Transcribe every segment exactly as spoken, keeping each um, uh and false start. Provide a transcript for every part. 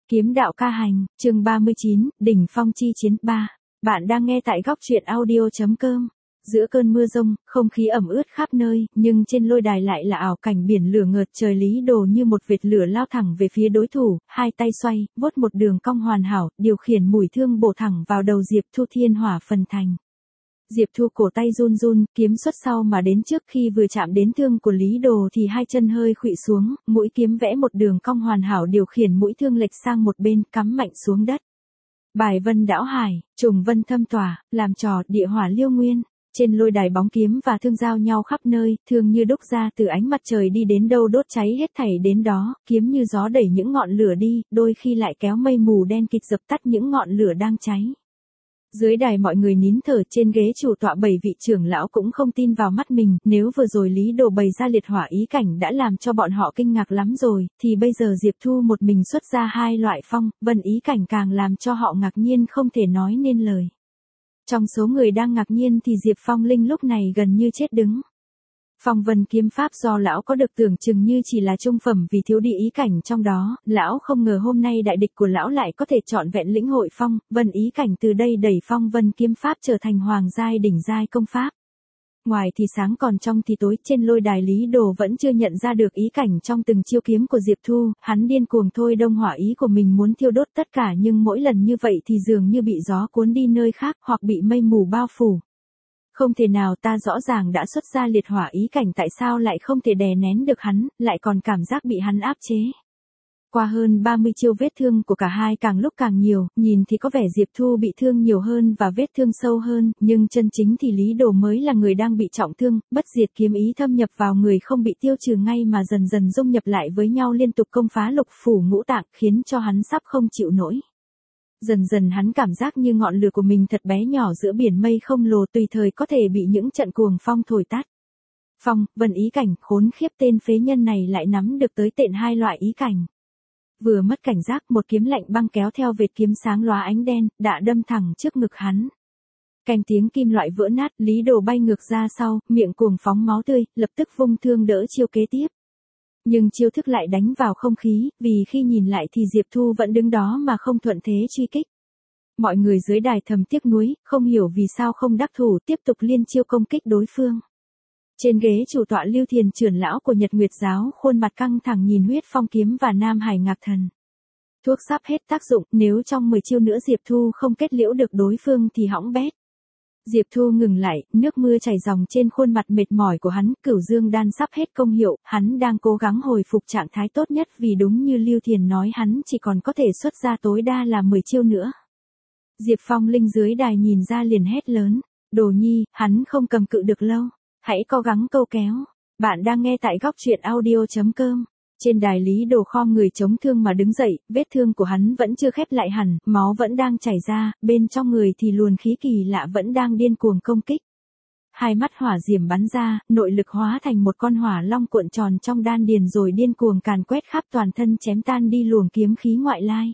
Kiếm đạo ca hành, chương ba mươi chín, đỉnh phong chi chiến ba. Bạn đang nghe tại góc truyện audio.com. Giữa cơn mưa rông, không khí ẩm ướt khắp nơi, nhưng trên lôi đài lại là ảo cảnh biển lửa ngợt trời. Lý Đồ như một vệt lửa lao thẳng về phía đối thủ, hai tay xoay, vuốt một đường cong hoàn hảo, điều khiển mũi thương bổ thẳng vào đầu Diệp Thu. Thiên hỏa phần thành. Diệp Thu cổ tay run run, kiếm xuất sau mà đến trước. Khi vừa chạm đến thương của Lý Đồ thì hai chân hơi khuỵu xuống, mũi kiếm vẽ một đường cong hoàn hảo, điều khiển mũi thương lệch sang một bên, cắm mạnh xuống đất. Bài vân đảo hải, trùng vân thâm tỏa, làm trò địa hỏa liêu nguyên. Trên lôi đài bóng kiếm và thương giao nhau khắp nơi, thương như đúc ra từ ánh mặt trời, đi đến đâu đốt cháy hết thảy đến đó, kiếm như gió đẩy những ngọn lửa đi, đôi khi lại kéo mây mù đen kịt dập tắt những ngọn lửa đang cháy. Dưới đài mọi người nín thở, trên ghế chủ tọa bảy vị trưởng lão cũng không tin vào mắt mình, nếu vừa rồi Lý Đồ bày ra liệt hỏa ý cảnh đã làm cho bọn họ kinh ngạc lắm rồi, thì bây giờ Diệp Thu một mình xuất ra hai loại phong, vân ý cảnh càng làm cho họ ngạc nhiên không thể nói nên lời. Trong số người đang ngạc nhiên thì Diệp Phong Linh lúc này gần như chết đứng. Phong vân kiếm pháp do lão có được tưởng chừng như chỉ là trung phẩm vì thiếu đi ý cảnh trong đó, lão không ngờ hôm nay đại địch của lão lại có thể trọn vẹn lĩnh hội phong vân ý cảnh, từ đây đẩy phong vân kiếm pháp trở thành hoàng giai đỉnh giai công pháp. Ngoài thì sáng còn trong thì tối, trên lôi đài Lý Đồ vẫn chưa nhận ra được ý cảnh trong từng chiêu kiếm của Diệp Thu, hắn điên cuồng thôi đông hỏa ý của mình muốn thiêu đốt tất cả, nhưng mỗi lần như vậy thì dường như bị gió cuốn đi nơi khác hoặc bị mây mù bao phủ. Không thể nào, ta rõ ràng đã xuất ra liệt hỏa ý cảnh, tại sao lại không thể đè nén được hắn, lại còn cảm giác bị hắn áp chế. Qua hơn ba mươi chiêu, vết thương của cả hai càng lúc càng nhiều, nhìn thì có vẻ Diệp Thu bị thương nhiều hơn và vết thương sâu hơn, nhưng chân chính thì Lý Đồ mới là người đang bị trọng thương. Bất diệt kiếm ý thâm nhập vào người, không bị tiêu trừ ngay mà dần dần dung nhập lại với nhau, liên tục công phá lục phủ ngũ tạng, khiến cho hắn sắp không chịu nổi. Dần dần hắn cảm giác như ngọn lửa của mình thật bé nhỏ giữa biển mây không lồ, tùy thời có thể bị những trận cuồng phong thổi tắt. Phong, vân ý cảnh, khốn khiếp, tên phế nhân này lại nắm được tới tận hai loại ý cảnh. Vừa mất cảnh giác, một kiếm lạnh băng kéo theo vệt kiếm sáng lóa ánh đen, đã đâm thẳng trước ngực hắn. Cành tiếng kim loại vỡ nát, Lý Đồ bay ngược ra sau, miệng cuồng phóng máu tươi, lập tức vung thương đỡ chiêu kế tiếp. Nhưng chiêu thức lại đánh vào không khí, vì khi nhìn lại thì Diệp Thu vẫn đứng đó mà không thuận thế truy kích. Mọi người dưới đài thầm tiếc nuối, không hiểu vì sao không đắc thủ, tiếp tục liên chiêu công kích đối phương. Trên ghế chủ tọa Lưu Thiền, trưởng lão của Nhật Nguyệt giáo, khuôn mặt căng thẳng nhìn Huyết Phong kiếm và Nam Hải Ngạc Thần. Thuốc sắp hết tác dụng, nếu trong mười chiêu nữa Diệp Thu không kết liễu được đối phương thì hỏng bét. Diệp Thu ngừng lại, nước mưa chảy ròng trên khuôn mặt mệt mỏi của hắn, Cửu Dương đan sắp hết công hiệu, hắn đang cố gắng hồi phục trạng thái tốt nhất, vì đúng như Lưu Thiền nói, hắn chỉ còn có thể xuất ra tối đa là mười chiêu nữa. Diệp Phong Linh dưới đài nhìn ra liền hét lớn, Đồ Nhi, hắn không cầm cự được lâu, hãy cố gắng câu kéo. Bạn đang nghe tại góc truyện audio.com. Trên đài Lý Đồ khom người chống thương mà đứng dậy, vết thương của hắn vẫn chưa khép lại hẳn, máu vẫn đang chảy ra, bên trong người thì luồng khí kỳ lạ vẫn đang điên cuồng công kích. Hai mắt hỏa diệm bắn ra, nội lực hóa thành một con hỏa long cuộn tròn trong đan điền rồi điên cuồng càn quét khắp toàn thân, chém tan đi luồng kiếm khí ngoại lai.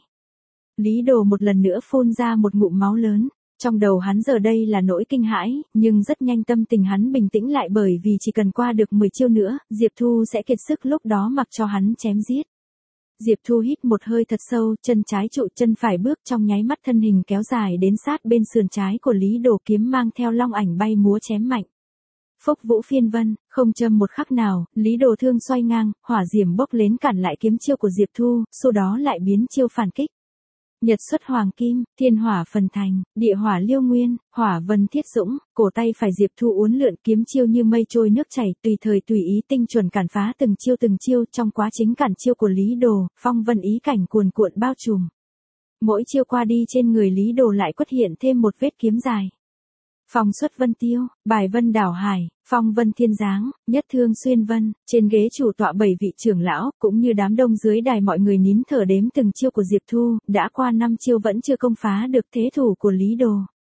Lý Đồ một lần nữa phun ra một ngụm máu lớn. Trong đầu hắn giờ đây là nỗi kinh hãi, nhưng rất nhanh tâm tình hắn bình tĩnh lại, bởi vì chỉ cần qua được mười chiêu nữa, Diệp Thu sẽ kiệt sức, lúc đó mặc cho hắn chém giết. Diệp Thu hít một hơi thật sâu, chân trái trụ chân phải bước, trong nháy mắt thân hình kéo dài đến sát bên sườn trái của Lý Đồ, kiếm mang theo long ảnh bay múa chém mạnh. Phúc vũ phiên vân, không châm một khắc nào, Lý Đồ thương xoay ngang, hỏa diệm bốc lên cản lại kiếm chiêu của Diệp Thu, sau đó lại biến chiêu phản kích. Nhật xuất hoàng kim, thiên hỏa phần thành, địa hỏa liêu nguyên, hỏa vân thiết dũng, cổ tay phải Diệp Thu uốn lượn, kiếm chiêu như mây trôi nước chảy, tùy thời tùy ý tinh chuẩn cản phá từng chiêu từng chiêu. Trong quá trình cản chiêu của Lý Đồ, phong vân ý cảnh cuồn cuộn bao trùm. Mỗi chiêu qua đi, trên người Lý Đồ lại xuất hiện thêm một vết kiếm dài. Phong xuất vân tiêu, bài vân đảo hải, phong vân thiên giáng, nhất thương xuyên vân. Trên ghế chủ tọa bảy vị trưởng lão, cũng như đám đông dưới đài, mọi người nín thở đếm từng chiêu của Diệp Thu, đã qua năm chiêu vẫn chưa công phá được thế thủ của Lý Đồ.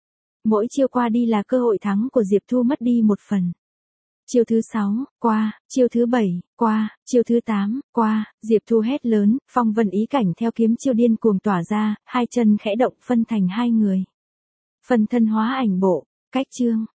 Mỗi chiêu qua đi là cơ hội thắng của Diệp Thu mất đi một phần. Chiêu thứ sáu, qua, chiêu thứ bảy, qua, chiêu thứ tám, qua, Diệp Thu hét lớn, phong vân ý cảnh theo kiếm chiêu điên cuồng tỏa ra, hai chân khẽ động phân thành hai người. Phần thân hóa ảnh bộ. Cách chương,